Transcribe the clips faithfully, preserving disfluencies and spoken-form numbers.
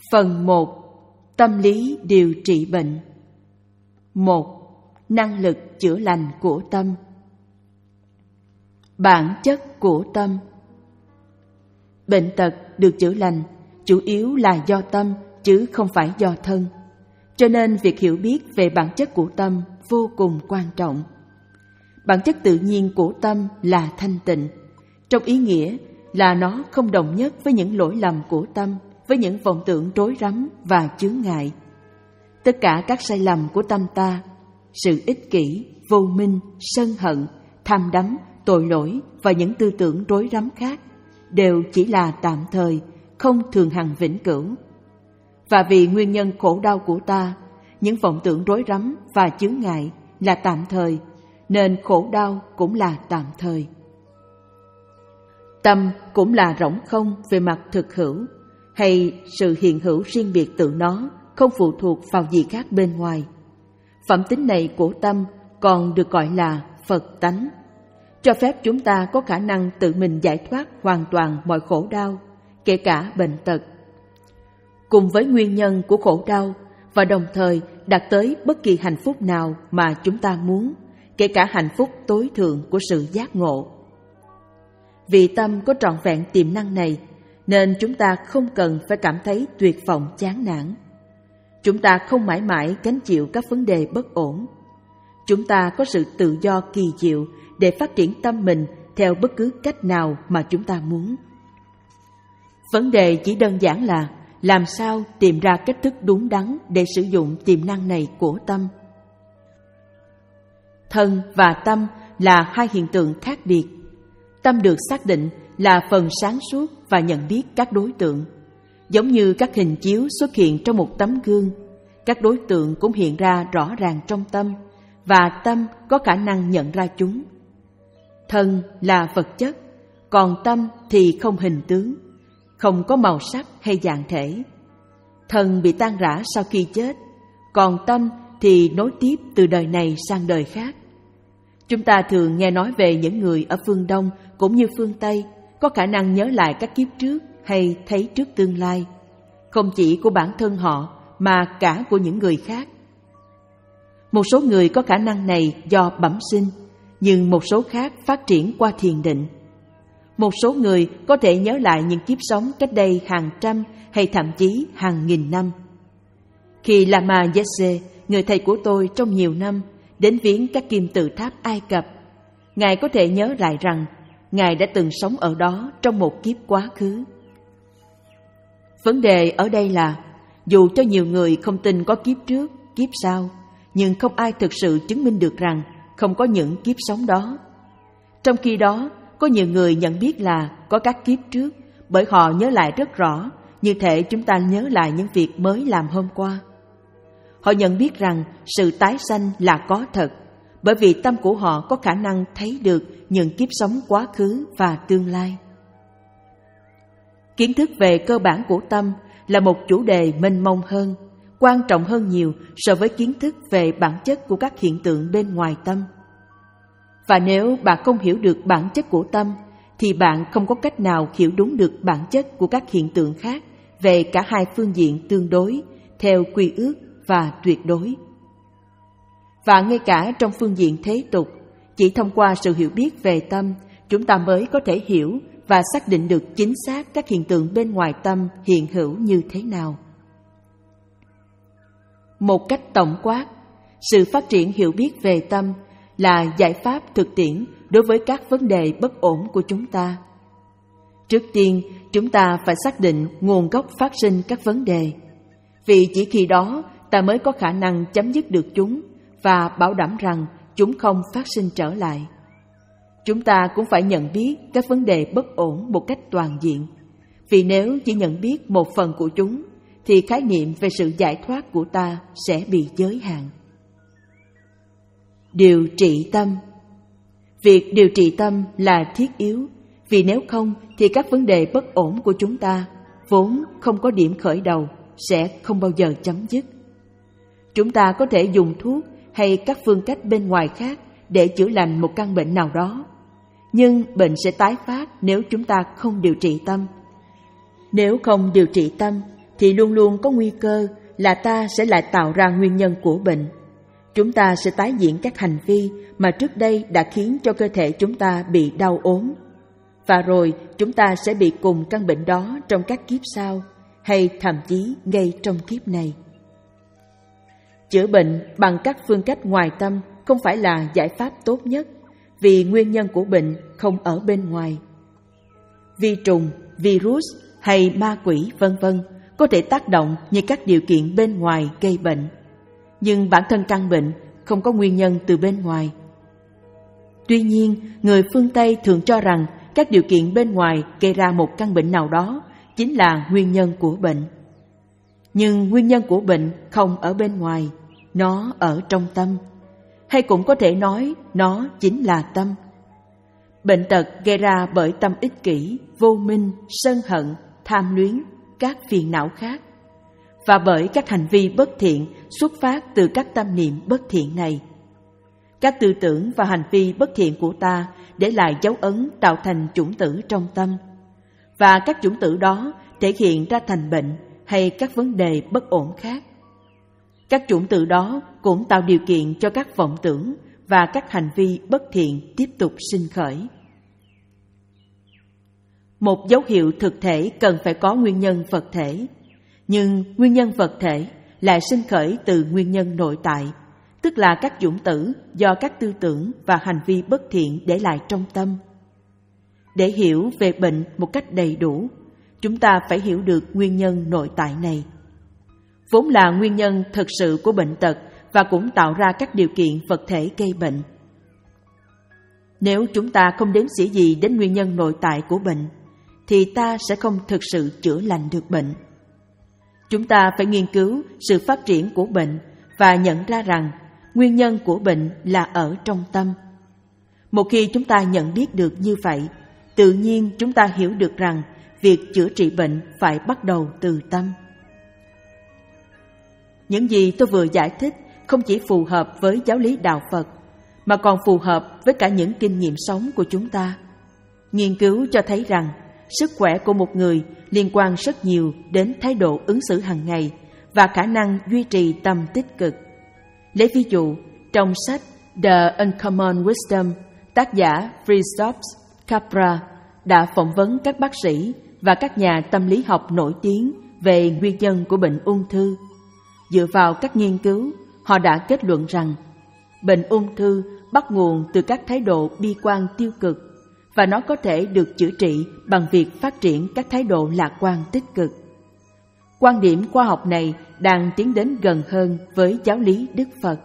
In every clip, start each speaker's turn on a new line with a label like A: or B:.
A: Phần một. Tâm lý điều trị bệnh. một. Năng lực chữa lành của tâm. Bản chất của tâm. Bệnh tật được chữa lành chủ yếu là do tâm chứ không phải do thân. Cho nên việc hiểu biết về bản chất của tâm vô cùng quan trọng. Bản chất tự nhiên của tâm là thanh tịnh, trong ý nghĩa là nó không đồng nhất với những lỗi lầm của tâm, với những vọng tưởng rối rắm và chướng ngại. Tất cả các sai lầm của tâm ta, sự ích kỷ, vô minh, sân hận, tham đắm, tội lỗi và những tư tưởng rối rắm khác đều chỉ là tạm thời, không thường hằng vĩnh cửu. Và vì nguyên nhân khổ đau của ta, những vọng tưởng rối rắm và chướng ngại là tạm thời, nên khổ đau cũng là tạm thời. Tâm cũng là rỗng không về mặt thực hữu, hay sự hiện hữu riêng biệt tự nó, không phụ thuộc vào gì khác bên ngoài. Phẩm tính này của tâm còn được gọi là Phật tánh, cho phép chúng ta có khả năng tự mình giải thoát hoàn toàn mọi khổ đau, kể cả bệnh tật. Cùng với nguyên nhân của khổ đau và đồng thời đạt tới bất kỳ hạnh phúc nào mà chúng ta muốn, kể cả hạnh phúc tối thượng của sự giác ngộ. Vì tâm có trọn vẹn tiềm năng này, nên chúng ta không cần phải cảm thấy tuyệt vọng chán nản. Chúng ta không mãi mãi gánh chịu các vấn đề bất ổn. Chúng ta có sự tự do kỳ diệu để phát triển tâm mình theo bất cứ cách nào mà chúng ta muốn. Vấn đề chỉ đơn giản là làm sao tìm ra cách thức đúng đắn để sử dụng tiềm năng này của tâm. Thân và tâm là hai hiện tượng khác biệt. Tâm được xác định là phần sáng suốt và nhận biết các đối tượng. Giống như các hình chiếu xuất hiện trong một tấm gương, các đối tượng cũng hiện ra rõ ràng trong tâm, và tâm có khả năng nhận ra chúng. Thân là vật chất, còn tâm thì không hình tướng, không có màu sắc hay dạng thể. Thân bị tan rã sau khi chết, còn tâm thì nối tiếp từ đời này sang đời khác. Chúng ta thường nghe nói về những người ở phương Đông cũng như phương Tây có khả năng nhớ lại các kiếp trước hay thấy trước tương lai, không chỉ của bản thân họ mà cả của những người khác. Một số người có khả năng này do bẩm sinh, nhưng một số khác phát triển qua thiền định. Một số người có thể nhớ lại những kiếp sống cách đây hàng trăm hay thậm chí hàng nghìn năm. Khi Lama Yetse, người thầy của tôi trong nhiều năm, đến viếng các kim tự tháp Ai Cập, Ngài có thể nhớ lại rằng Ngài đã từng sống ở đó trong một kiếp quá khứ. Vấn đề ở đây là, dù cho nhiều người không tin có kiếp trước, kiếp sau, nhưng không ai thực sự chứng minh được rằng không có những kiếp sống đó. Trong khi đó, có nhiều người nhận biết là có các kiếp trước bởi họ nhớ lại rất rõ, như thể chúng ta nhớ lại những việc mới làm hôm qua. Họ nhận biết rằng sự tái sanh là có thật, bởi vì tâm của họ có khả năng thấy được những kiếp sống quá khứ và tương lai. Kiến thức về cơ bản của tâm là một chủ đề mênh mông hơn, quan trọng hơn nhiều so với kiến thức về bản chất của các hiện tượng bên ngoài tâm. Và nếu bạn không hiểu được bản chất của tâm, thì bạn không có cách nào hiểu đúng được bản chất của các hiện tượng khác về cả hai phương diện tương đối, theo quy ước và tuyệt đối. Và ngay cả trong phương diện thế tục, chỉ thông qua sự hiểu biết về tâm, chúng ta mới có thể hiểu và xác định được chính xác các hiện tượng bên ngoài tâm hiện hữu như thế nào. Một cách tổng quát, sự phát triển hiểu biết về tâm là giải pháp thực tiễn đối với các vấn đề bất ổn của chúng ta. Trước tiên, chúng ta phải xác định nguồn gốc phát sinh các vấn đề, vì chỉ khi đó ta mới có khả năng chấm dứt được chúng và bảo đảm rằng chúng không phát sinh trở lại. Chúng ta cũng phải nhận biết các vấn đề bất ổn một cách toàn diện, vì nếu chỉ nhận biết một phần của chúng, thì khái niệm về sự giải thoát của ta sẽ bị giới hạn. Điều trị tâm. Việc điều trị tâm là thiết yếu, vì nếu không thì các vấn đề bất ổn của chúng ta, vốn không có điểm khởi đầu, sẽ không bao giờ chấm dứt. Chúng ta có thể dùng thuốc hay các phương cách bên ngoài khác để chữa lành một căn bệnh nào đó, nhưng bệnh sẽ tái phát nếu chúng ta không điều trị tâm. Nếu không điều trị tâm thì luôn luôn có nguy cơ là ta sẽ lại tạo ra nguyên nhân của bệnh. Chúng ta sẽ tái diễn các hành vi mà trước đây đã khiến cho cơ thể chúng ta bị đau ốm. Và rồi chúng ta sẽ bị cùng căn bệnh đó trong các kiếp sau, hay thậm chí ngay trong kiếp này. Chữa bệnh bằng các phương cách ngoài tâm không phải là giải pháp tốt nhất, vì nguyên nhân của bệnh không ở bên ngoài. Vi trùng, virus hay ma quỷ vân vân có thể tác động như các điều kiện bên ngoài gây bệnh, nhưng bản thân căn bệnh không có nguyên nhân từ bên ngoài. Tuy nhiên, người phương Tây thường cho rằng các điều kiện bên ngoài gây ra một căn bệnh nào đó chính là nguyên nhân của bệnh. Nhưng nguyên nhân của bệnh không ở bên ngoài, nó ở trong tâm. Hay cũng có thể nói nó chính là tâm. Bệnh tật gây ra bởi tâm ích kỷ, vô minh, sân hận, tham luyến, các phiền não khác, và bởi các hành vi bất thiện xuất phát từ các tâm niệm bất thiện này. Các tư tưởng và hành vi bất thiện của ta để lại dấu ấn tạo thành chủng tử trong tâm, và các chủng tử đó thể hiện ra thành bệnh hay các vấn đề bất ổn khác. Các chủng tử đó cũng tạo điều kiện cho các vọng tưởng và các hành vi bất thiện tiếp tục sinh khởi. Một dấu hiệu thực thể cần phải có nguyên nhân vật thể, nhưng nguyên nhân vật thể lại sinh khởi từ nguyên nhân nội tại, tức là các chủng tử do các tư tưởng và hành vi bất thiện để lại trong tâm. Để hiểu về bệnh một cách đầy đủ, chúng ta phải hiểu được nguyên nhân nội tại này, vốn là nguyên nhân thực sự của bệnh tật và cũng tạo ra các điều kiện vật thể gây bệnh. Nếu chúng ta không đếm xỉa gì đến nguyên nhân nội tại của bệnh, thì ta sẽ không thực sự chữa lành được bệnh. Chúng ta phải nghiên cứu sự phát triển của bệnh và nhận ra rằng nguyên nhân của bệnh là ở trong tâm. Một khi chúng ta nhận biết được như vậy, tự nhiên chúng ta hiểu được rằng việc chữa trị bệnh phải bắt đầu từ tâm. Những gì tôi vừa giải thích không chỉ phù hợp với giáo lý đạo Phật, mà còn phù hợp với cả những kinh nghiệm sống của chúng ta. Nghiên cứu cho thấy rằng sức khỏe của một người liên quan rất nhiều đến thái độ ứng xử hàng ngày và khả năng duy trì tâm tích cực. Lấy ví dụ, trong sách The Uncommon Wisdom, tác giả Christophe Capra đã phỏng vấn các bác sĩ và các nhà tâm lý học nổi tiếng về nguyên nhân của bệnh ung thư. Dựa vào các nghiên cứu, họ đã kết luận rằng bệnh ung thư bắt nguồn từ các thái độ bi quan tiêu cực, và nó có thể được chữa trị bằng việc phát triển các thái độ lạc quan tích cực. Quan điểm khoa học này đang tiến đến gần hơn với giáo lý Đức Phật.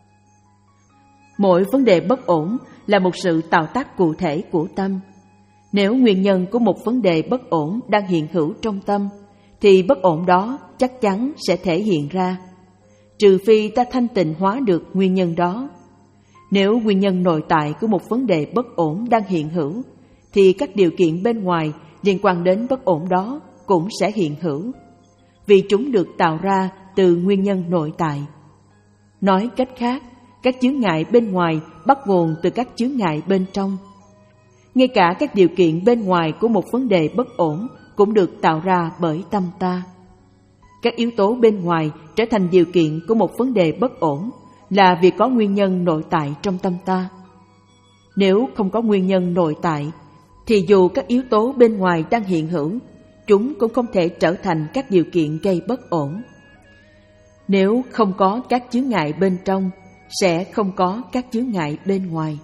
A: Mỗi vấn đề bất ổn là một sự tạo tác cụ thể của tâm. Nếu nguyên nhân của một vấn đề bất ổn đang hiện hữu trong tâm, thì bất ổn đó chắc chắn sẽ thể hiện ra, trừ phi ta thanh tịnh hóa được nguyên nhân đó. Nếu nguyên nhân nội tại của một vấn đề bất ổn đang hiện hữu, thì các điều kiện bên ngoài liên quan đến bất ổn đó cũng sẽ hiện hữu, vì chúng được tạo ra từ nguyên nhân nội tại. Nói cách khác, các chướng ngại bên ngoài bắt nguồn từ các chướng ngại bên trong. Ngay cả các điều kiện bên ngoài của một vấn đề bất ổn cũng được tạo ra bởi tâm ta. Các yếu tố bên ngoài trở thành điều kiện của một vấn đề bất ổn là vì có nguyên nhân nội tại trong tâm ta. Nếu không có nguyên nhân nội tại, thì dù các yếu tố bên ngoài đang hiện hữu, chúng cũng không thể trở thành các điều kiện gây bất ổn. Nếu không có các chướng ngại bên trong, sẽ không có các chướng ngại bên ngoài.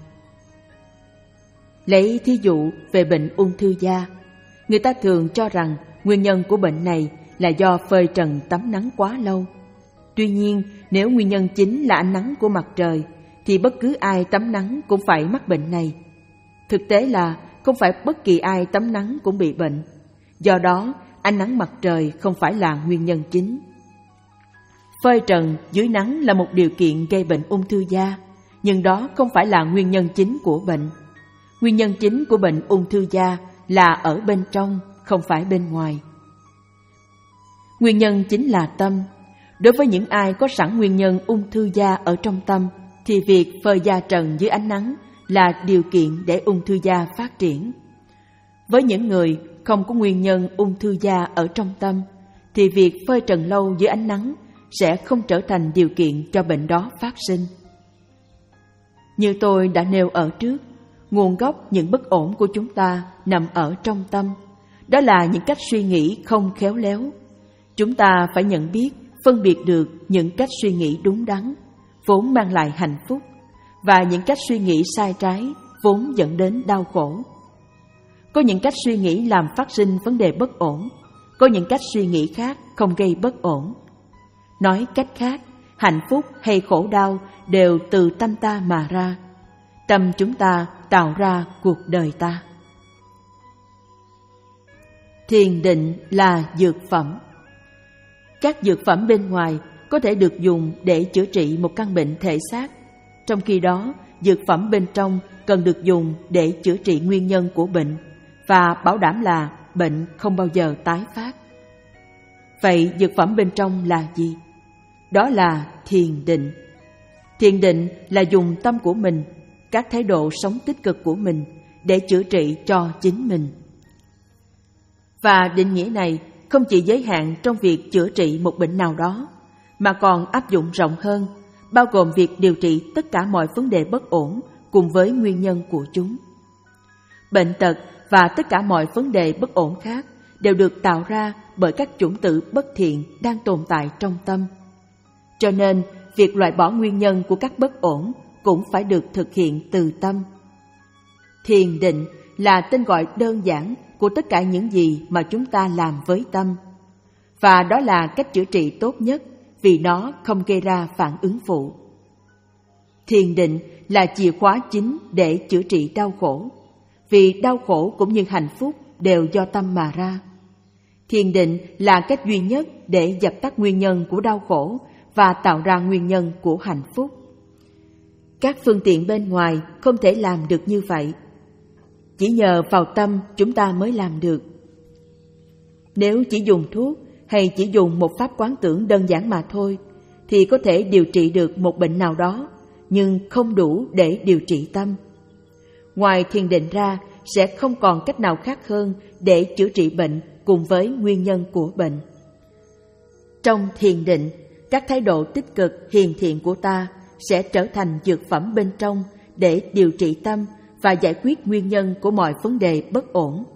A: Lấy thí dụ về bệnh ung thư da, người ta thường cho rằng nguyên nhân của bệnh này là do phơi trần tắm nắng quá lâu. Tuy nhiên, nếu nguyên nhân chính là ánh nắng của mặt trời, thì bất cứ ai tắm nắng cũng phải mắc bệnh này. Thực tế là không phải bất kỳ ai tắm nắng cũng bị bệnh. Do đó, ánh nắng mặt trời không phải là nguyên nhân chính. Phơi trần dưới nắng là một điều kiện gây bệnh ung thư da, nhưng đó không phải là nguyên nhân chính của bệnh. Nguyên nhân chính của bệnh ung thư da là ở bên trong, không phải bên ngoài. Nguyên nhân chính là tâm. Đối với những ai có sẵn nguyên nhân ung thư da ở trong tâm, thì việc phơi da trần dưới ánh nắng là điều kiện để ung thư da phát triển. Với những người không có nguyên nhân ung thư da ở trong tâm, thì việc phơi trần lâu dưới ánh nắng sẽ không trở thành điều kiện cho bệnh đó phát sinh. Như tôi đã nêu ở trước, nguồn gốc những bất ổn của chúng ta nằm ở trong tâm. Đó là những cách suy nghĩ không khéo léo. Chúng ta phải nhận biết, phân biệt được những cách suy nghĩ đúng đắn, vốn mang lại hạnh phúc, và những cách suy nghĩ sai trái, vốn dẫn đến đau khổ. Có những cách suy nghĩ làm phát sinh vấn đề bất ổn, có những cách suy nghĩ khác không gây bất ổn. Nói cách khác, hạnh phúc hay khổ đau đều từ tâm ta mà ra. Tâm chúng ta tạo ra cuộc đời ta. Thiền định là dược phẩm. Các dược phẩm bên ngoài có thể được dùng để chữa trị một căn bệnh thể xác, trong khi đó dược phẩm bên trong cần được dùng để chữa trị nguyên nhân của bệnh và bảo đảm là bệnh không bao giờ tái phát. Vậy dược phẩm bên trong là gì? Đó là thiền định. Thiền định là dùng tâm của mình, các thái độ sống tích cực của mình để chữa trị cho chính mình. Và định nghĩa này không chỉ giới hạn trong việc chữa trị một bệnh nào đó, mà còn áp dụng rộng hơn, bao gồm việc điều trị tất cả mọi vấn đề bất ổn cùng với nguyên nhân của chúng. Bệnh tật và tất cả mọi vấn đề bất ổn khác đều được tạo ra bởi các chủng tử bất thiện đang tồn tại trong tâm. Cho nên, việc loại bỏ nguyên nhân của các bất ổn cũng phải được thực hiện từ tâm. Thiền định là tên gọi đơn giản của tất cả những gì mà chúng ta làm với tâm. Và đó là cách chữa trị tốt nhất vì nó không gây ra phản ứng phụ. Thiền định là chìa khóa chính để chữa trị đau khổ, vì đau khổ cũng như hạnh phúc đều do tâm mà ra. Thiền định là cách duy nhất để dập tắt nguyên nhân của đau khổ và tạo ra nguyên nhân của hạnh phúc. Các phương tiện bên ngoài không thể làm được như vậy. Chỉ nhờ vào tâm chúng ta mới làm được. Nếu chỉ dùng thuốc hay chỉ dùng một pháp quán tưởng đơn giản mà thôi, thì có thể điều trị được một bệnh nào đó, nhưng không đủ để điều trị tâm. Ngoài thiền định ra, sẽ không còn cách nào khác hơn để chữa trị bệnh cùng với nguyên nhân của bệnh. Trong thiền định, các thái độ tích cực hiền thiện của ta sẽ trở thành dược phẩm bên trong để điều trị tâm và giải quyết nguyên nhân của mọi vấn đề bất ổn.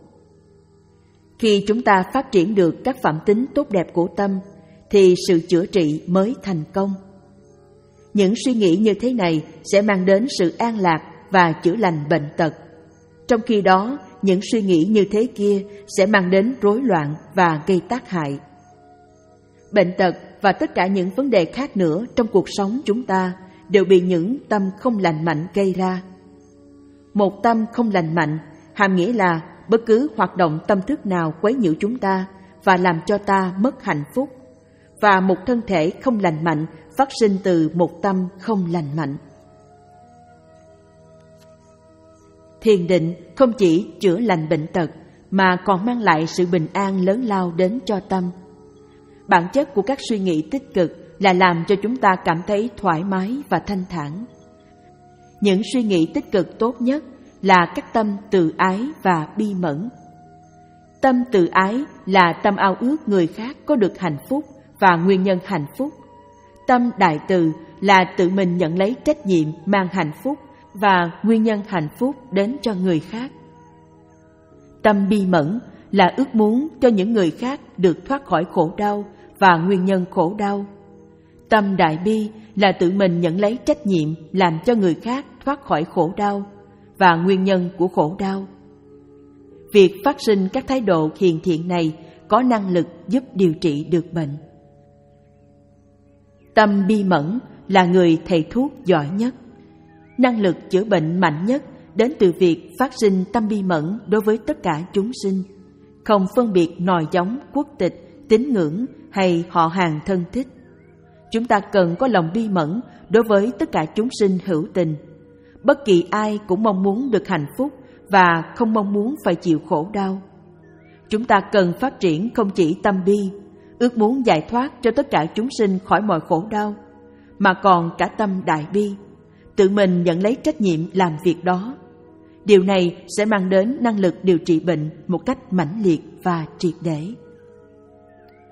A: Khi chúng ta phát triển được các phẩm tính tốt đẹp của tâm, thì sự chữa trị mới thành công. Những suy nghĩ như thế này sẽ mang đến sự an lạc và chữa lành bệnh tật. Trong khi đó, những suy nghĩ như thế kia sẽ mang đến rối loạn và gây tác hại. Bệnh tật và tất cả những vấn đề khác nữa trong cuộc sống chúng ta đều bị những tâm không lành mạnh gây ra. Một tâm không lành mạnh hàm nghĩa là bất cứ hoạt động tâm thức nào quấy nhiễu chúng ta và làm cho ta mất hạnh phúc, và một thân thể không lành mạnh phát sinh từ một tâm không lành mạnh. Thiền định không chỉ chữa lành bệnh tật mà còn mang lại sự bình an lớn lao đến cho tâm. Bản chất của các suy nghĩ tích cực là làm cho chúng ta cảm thấy thoải mái và thanh thản. Những suy nghĩ tích cực tốt nhất là các tâm từ ái và bi mẫn. Tâm từ ái là tâm ao ước người khác có được hạnh phúc và nguyên nhân hạnh phúc. Tâm đại từ là tự mình nhận lấy trách nhiệm mang hạnh phúc và nguyên nhân hạnh phúc đến cho người khác. Tâm bi mẫn là ước muốn cho những người khác được thoát khỏi khổ đau và nguyên nhân khổ đau. Tâm đại bi là tự mình nhận lấy trách nhiệm làm cho người khác thoát khỏi khổ đau và nguyên nhân của khổ đau. Việc phát sinh các thái độ hiền thiện này có năng lực giúp điều trị được bệnh. Tâm bi mẫn là người thầy thuốc giỏi nhất. Năng lực chữa bệnh mạnh nhất đến từ việc phát sinh tâm bi mẫn đối với tất cả chúng sinh, không phân biệt nòi giống, quốc tịch, tín ngưỡng hay họ hàng thân thích. Chúng ta cần có lòng bi mẫn đối với tất cả chúng sinh hữu tình. Bất kỳ ai cũng mong muốn được hạnh phúc và không mong muốn phải chịu khổ đau. Chúng ta cần phát triển không chỉ tâm bi, ước muốn giải thoát cho tất cả chúng sinh khỏi mọi khổ đau, mà còn cả tâm đại bi, tự mình nhận lấy trách nhiệm làm việc đó. Điều này sẽ mang đến năng lực điều trị bệnh một cách mãnh liệt và triệt để.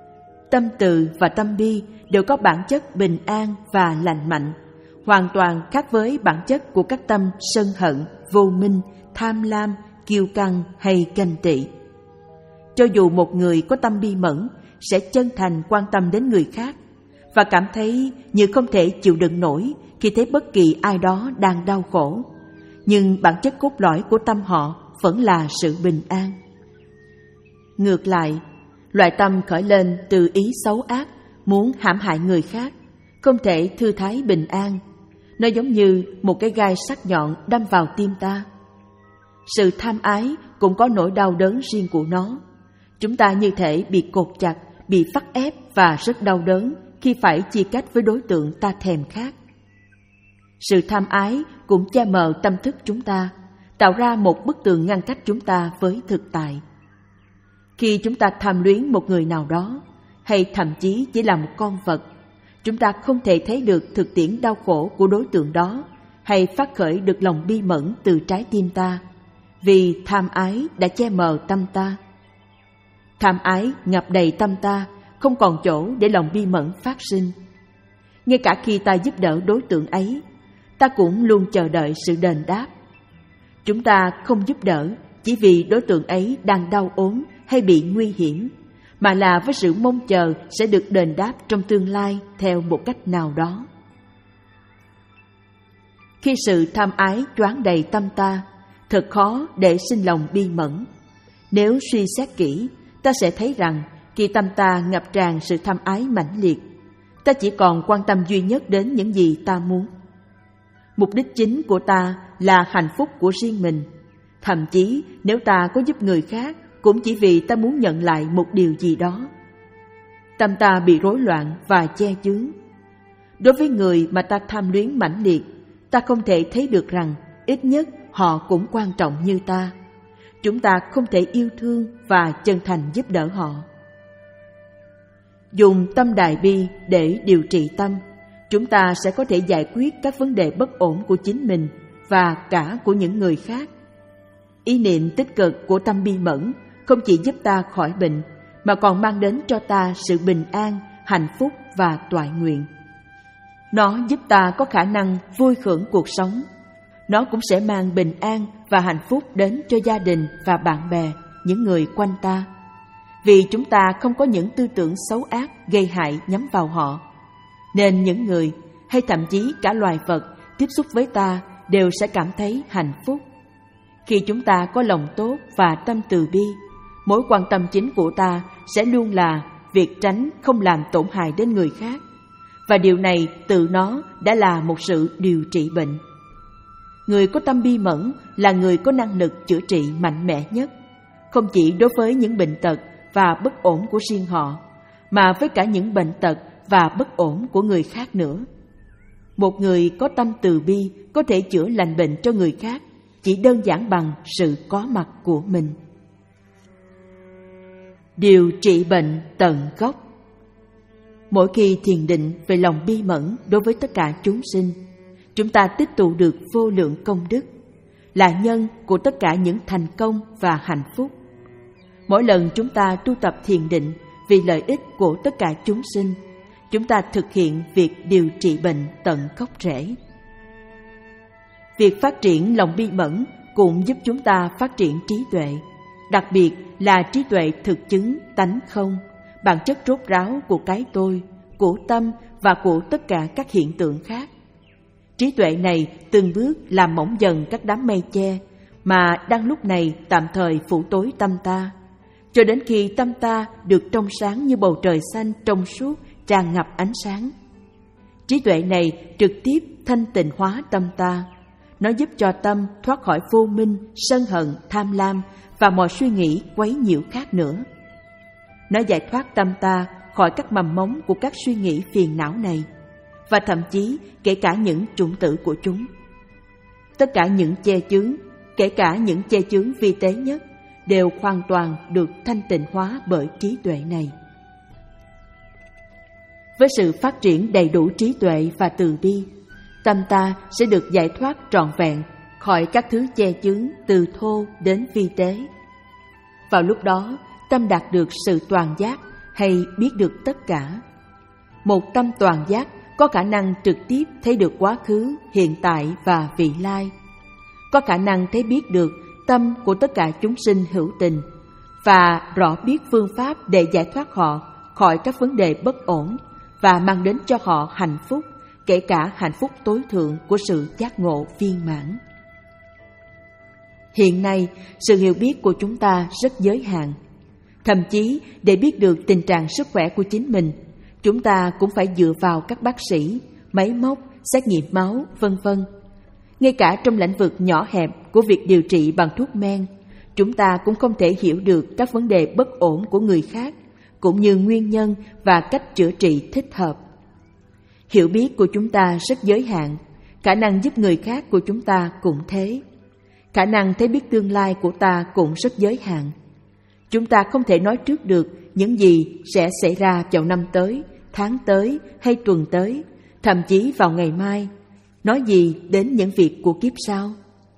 A: Tâm từ và tâm bi đều có bản chất bình an và lành mạnh, hoàn toàn khác với bản chất của các tâm sân hận, vô minh, tham lam, kiêu căng hay ganh tị. Cho dù một người có tâm bi mẫn sẽ chân thành quan tâm đến người khác và cảm thấy như không thể chịu đựng nổi khi thấy bất kỳ ai đó đang đau khổ, nhưng bản chất cốt lõi của tâm họ vẫn là sự bình an. Ngược lại, loại tâm khởi lên từ ý xấu ác, muốn hãm hại người khác, không thể thư thái bình an. Nó giống như một cái gai sắc nhọn đâm vào tim ta. Sự tham ái cũng có nỗi đau đớn riêng của nó. Chúng ta như thể bị cột chặt, bị vắt ép và rất đau đớn khi phải chia cách với đối tượng ta thèm khát. Sự tham ái cũng che mờ tâm thức chúng ta, tạo ra một bức tường ngăn cách chúng ta với thực tại. Khi chúng ta tham luyến một người nào đó, hay thậm chí chỉ là một con vật, chúng ta không thể thấy được thực tiễn đau khổ của đối tượng đó, hay phát khởi được lòng bi mẫn từ trái tim ta, vì tham ái đã che mờ tâm ta. Tham ái ngập đầy tâm ta, không còn chỗ để lòng bi mẫn phát sinh. Ngay cả khi ta giúp đỡ đối tượng ấy, ta cũng luôn chờ đợi sự đền đáp. Chúng ta không giúp đỡ chỉ vì đối tượng ấy đang đau ốm hay bị nguy hiểm, mà là với sự mong chờ sẽ được đền đáp trong tương lai theo một cách nào đó. Khi sự tham ái choáng đầy tâm ta, thật khó để sinh lòng bi mẫn. Nếu suy xét kỹ, ta sẽ thấy rằng khi tâm ta ngập tràn sự tham ái mãnh liệt, ta chỉ còn quan tâm duy nhất đến những gì ta muốn. Mục đích chính của ta là hạnh phúc của riêng mình. Thậm chí nếu ta có giúp người khác, cũng chỉ vì ta muốn nhận lại một điều gì đó. Tâm ta bị rối loạn và che chướng. Đối với người mà ta tham luyến mãnh liệt, ta không thể thấy được rằng ít nhất họ cũng quan trọng như ta. Chúng ta không thể yêu thương và chân thành giúp đỡ họ. Dùng tâm đại bi để điều trị tâm, chúng ta sẽ có thể giải quyết các vấn đề bất ổn của chính mình và cả của những người khác. Ý niệm tích cực của tâm bi mẫn không chỉ giúp ta khỏi bệnh, mà còn mang đến cho ta sự bình an, hạnh phúc và toại nguyện. Nó giúp ta có khả năng vui hưởng cuộc sống. Nó cũng sẽ mang bình an và hạnh phúc đến cho gia đình và bạn bè, những người quanh ta. Vì chúng ta không có những tư tưởng xấu ác gây hại nhắm vào họ, nên những người hay thậm chí cả loài vật tiếp xúc với ta đều sẽ cảm thấy hạnh phúc. Khi chúng ta có lòng tốt và tâm từ bi, mối quan tâm chính của ta sẽ luôn là việc tránh không làm tổn hại đến người khác, và điều này tự nó đã là một sự điều trị bệnh. Người có tâm bi mẫn là người có năng lực chữa trị mạnh mẽ nhất, không chỉ đối với những bệnh tật và bất ổn của riêng họ, mà với cả những bệnh tật và bất ổn của người khác nữa. Một người có tâm từ bi có thể chữa lành bệnh cho người khác chỉ đơn giản bằng sự có mặt của mình. Điều trị bệnh tận gốc. Mỗi khi thiền định về lòng bi mẫn đối với tất cả chúng sinh, chúng ta tích tụ được vô lượng công đức, là nhân của tất cả những thành công và hạnh phúc. Mỗi lần chúng ta tu tập thiền định vì lợi ích của tất cả chúng sinh, chúng ta thực hiện việc điều trị bệnh tận gốc rễ. Việc phát triển lòng bi mẫn cũng giúp chúng ta phát triển trí tuệ, đặc biệt là trí tuệ thực chứng tánh không, bản chất rốt ráo của cái tôi, của tâm và của tất cả các hiện tượng khác. Trí tuệ này từng bước làm mỏng dần các đám mây che mà đang lúc này tạm thời phủ tối tâm ta, cho đến khi tâm ta được trong sáng như bầu trời xanh trong suốt tràn ngập ánh sáng. Trí tuệ này trực tiếp thanh tịnh hóa tâm ta. Nó giúp cho tâm thoát khỏi vô minh, sân hận, tham lam và mọi suy nghĩ quấy nhiễu khác nữa. Nó giải thoát tâm ta khỏi các mầm mống của các suy nghĩ phiền não này, và thậm chí kể cả những chủng tử của chúng. Tất cả những che chướng, kể cả những che chướng vi tế nhất, đều hoàn toàn được thanh tịnh hóa bởi trí tuệ này. Với sự phát triển đầy đủ trí tuệ và từ bi, tâm ta sẽ được giải thoát trọn vẹn khỏi các thứ che chướng từ thô đến vi tế. Vào lúc đó, tâm đạt được sự toàn giác hay biết được tất cả. Một tâm toàn giác có khả năng trực tiếp thấy được quá khứ, hiện tại và vị lai, có khả năng thấy biết được tâm của tất cả chúng sinh hữu tình và rõ biết phương pháp để giải thoát họ khỏi các vấn đề bất ổn và mang đến cho họ hạnh phúc, kể cả hạnh phúc tối thượng của sự giác ngộ viên mãn. Hiện nay, sự hiểu biết của chúng ta rất giới hạn. Thậm chí, để biết được tình trạng sức khỏe của chính mình, chúng ta cũng phải dựa vào các bác sĩ, máy móc, xét nghiệm máu, vân vân. Ngay cả trong lĩnh vực nhỏ hẹp của việc điều trị bằng thuốc men, chúng ta cũng không thể hiểu được các vấn đề bất ổn của người khác, cũng như nguyên nhân và cách chữa trị thích hợp. Hiểu biết của chúng ta rất giới hạn, khả năng giúp người khác của chúng ta cũng thế. Khả năng thấy biết tương lai của ta cũng rất giới hạn. Chúng ta không thể nói trước được những gì sẽ xảy ra vào năm tới, tháng tới hay tuần tới, thậm chí vào ngày mai. Nói gì đến những việc của kiếp sau?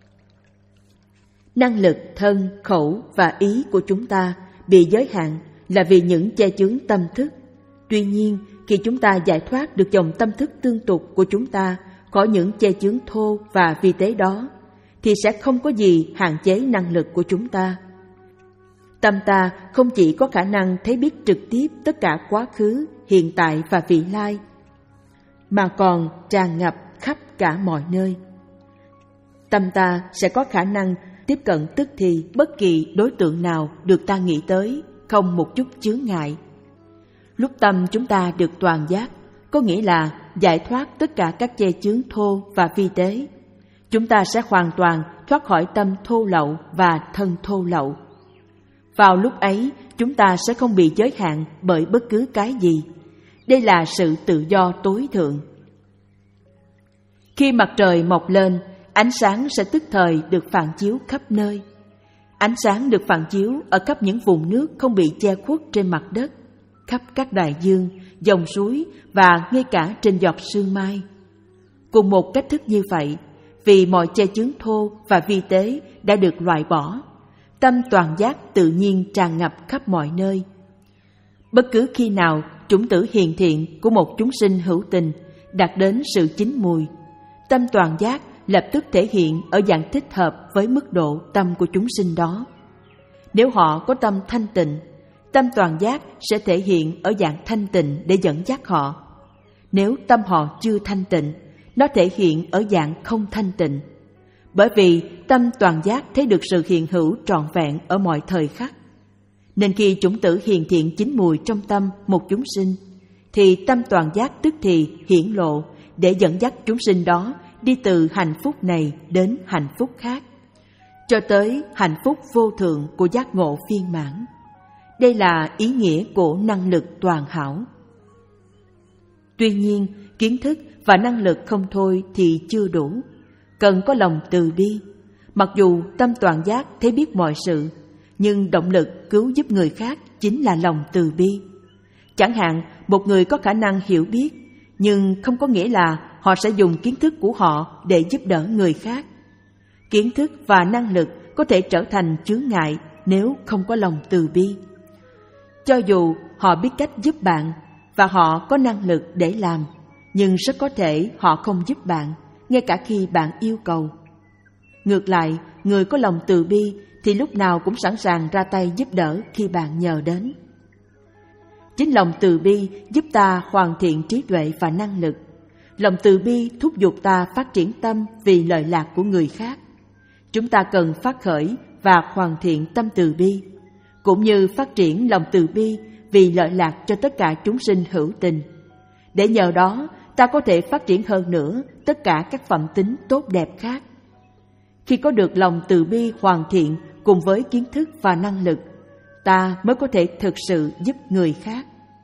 A: Năng lực thân, khẩu và ý của chúng ta bị giới hạn là vì những che chướng tâm thức. Tuy nhiên, khi chúng ta giải thoát được dòng tâm thức tương tục của chúng ta khỏi những che chướng thô và vi tế đó, thì sẽ không có gì hạn chế năng lực của chúng ta. Tâm ta không chỉ có khả năng thấy biết trực tiếp tất cả quá khứ, hiện tại và vị lai, mà còn tràn ngập khắp cả mọi nơi. Tâm ta sẽ có khả năng tiếp cận tức thì bất kỳ đối tượng nào được ta nghĩ tới, không một chút chướng ngại. Lúc tâm chúng ta được toàn giác, có nghĩa là giải thoát tất cả các che chướng thô và vi tế, chúng ta sẽ hoàn toàn thoát khỏi tâm thô lậu và thân thô lậu. Vào lúc ấy, chúng ta sẽ không bị giới hạn bởi bất cứ cái gì. Đây là sự tự do tối thượng. Khi mặt trời mọc lên, ánh sáng sẽ tức thời được phản chiếu khắp nơi. Ánh sáng được phản chiếu ở khắp những vùng nước không bị che khuất trên mặt đất, khắp các đại dương, dòng suối và ngay cả trên giọt sương mai. Cùng một cách thức như vậy, vì mọi che chướng thô và vi tế đã được loại bỏ, tâm toàn giác tự nhiên tràn ngập khắp mọi nơi. Bất cứ khi nào chủng tử hiền thiện của một chúng sinh hữu tình đạt đến sự chín mùi, tâm toàn giác lập tức thể hiện ở dạng thích hợp với mức độ tâm của chúng sinh đó. Nếu họ có tâm thanh tịnh, tâm toàn giác sẽ thể hiện ở dạng thanh tịnh để dẫn dắt họ. Nếu tâm họ chưa thanh tịnh, nó thể hiện ở dạng không thanh tịnh. Bởi vì tâm toàn giác thấy được sự hiện hữu trọn vẹn ở mọi thời khắc. Nên khi chủng tử hiền thiện chín mùi trong tâm một chúng sinh, thì tâm toàn giác tức thì hiển lộ để dẫn dắt chúng sinh đó đi từ hạnh phúc này đến hạnh phúc khác, cho tới hạnh phúc vô thượng của giác ngộ viên mãn. Đây là ý nghĩa của năng lực toàn hảo. Tuy nhiên, kiến thức và năng lực không thôi thì chưa đủ, cần có lòng từ bi. Mặc dù tâm toàn giác thấy biết mọi sự, nhưng động lực cứu giúp người khác chính là lòng từ bi. Chẳng hạn, một người có khả năng hiểu biết, nhưng không có nghĩa là họ sẽ dùng kiến thức của họ để giúp đỡ người khác. Kiến thức và năng lực có thể trở thành chướng ngại nếu không có lòng từ bi. Cho dù họ biết cách giúp bạn và họ có năng lực để làm, nhưng rất có thể họ không giúp bạn, ngay cả khi bạn yêu cầu. Ngược lại, người có lòng từ bi thì lúc nào cũng sẵn sàng ra tay giúp đỡ khi bạn nhờ đến. Chính lòng từ bi giúp ta hoàn thiện trí tuệ và năng lực. Lòng từ bi thúc giục ta phát triển tâm vì lợi lạc của người khác. Chúng ta cần phát khởi và hoàn thiện tâm từ bi, cũng như phát triển lòng từ bi vì lợi lạc cho tất cả chúng sinh hữu tình. Để nhờ đó, ta có thể phát triển hơn nữa tất cả các phẩm tính tốt đẹp khác. Khi có được lòng từ bi hoàn thiện cùng với kiến thức và năng lực, ta mới có thể thực sự giúp người khác.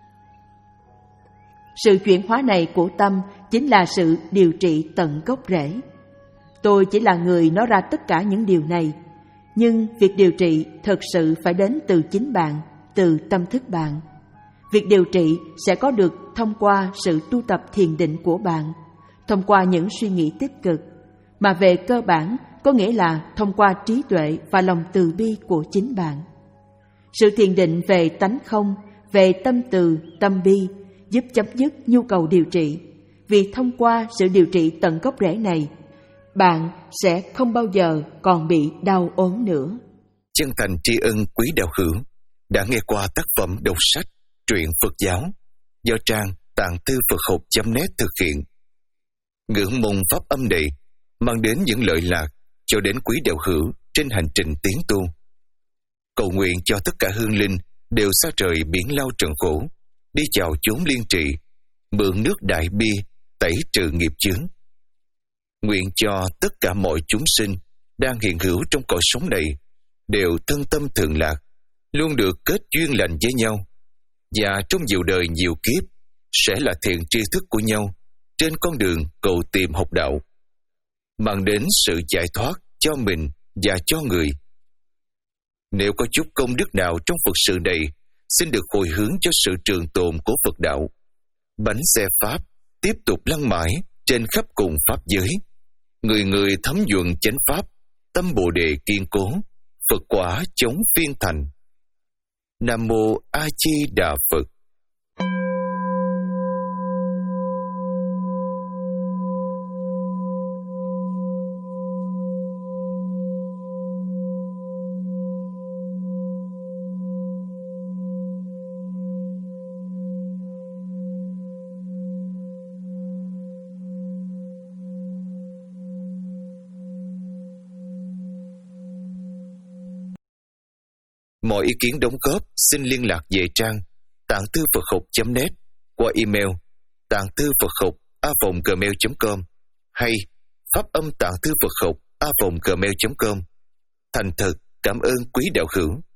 A: Sự chuyển hóa này của tâm chính là sự điều trị tận gốc rễ. Tôi chỉ là người nói ra tất cả những điều này, nhưng việc điều trị thực sự phải đến từ chính bạn, từ tâm thức bạn. Việc điều trị sẽ có được thông qua sự tu tập thiền định của bạn, thông qua những suy nghĩ tích cực, mà về cơ bản có nghĩa là thông qua trí tuệ và lòng từ bi của chính bạn. Sự thiền định về tánh không về tâm từ, tâm bi, giúp chấm dứt nhu cầu điều trị. Vì thông qua sự điều trị tận gốc rễ này, bạn sẽ không bao giờ còn bị đau ốm nữa.
B: Chân thành tri ân quý đạo hữu đã nghe qua tác phẩm đọc sách Truyện Phật giáo do trang tạng thư Phật học chấm net thực hiện. Ngưỡng mong pháp âm này mang đến những lợi lạc cho đến quý đạo hữu trên hành trình tiến tu. Cầu nguyện cho tất cả hương linh đều xa rời biển lao trần khổ, đi vào chốn liên trị, mượn nước đại bi tẩy trừ nghiệp chướng. Nguyện cho tất cả mọi chúng sinh đang hiện hữu trong cõi sống này đều thân tâm thường lạc, luôn được kết duyên lành với nhau, và trong nhiều đời nhiều kiếp sẽ là thiện tri thức của nhau trên con đường cầu tìm học đạo, mang đến sự giải thoát cho mình và cho người. Nếu có chút công đức nào trong Phật sự này, xin được hồi hướng cho sự trường tồn của Phật đạo. Bánh xe Pháp tiếp tục lăn mãi trên khắp cùng Pháp giới. Người người thấm nhuận chánh Pháp, tâm Bồ Đề kiên cố, Phật quả chống phiên thành. Nam Mô A Di Đà Phật. Mọi ý kiến đóng góp xin liên lạc về trang tạng thư Phật học chấm net qua email tạng thư Phật học a vòng gmail chấm com hay pháp âm tạng thư Phật học a vòng gmail chấm com. Thành thật cảm ơn quý đạo hữu.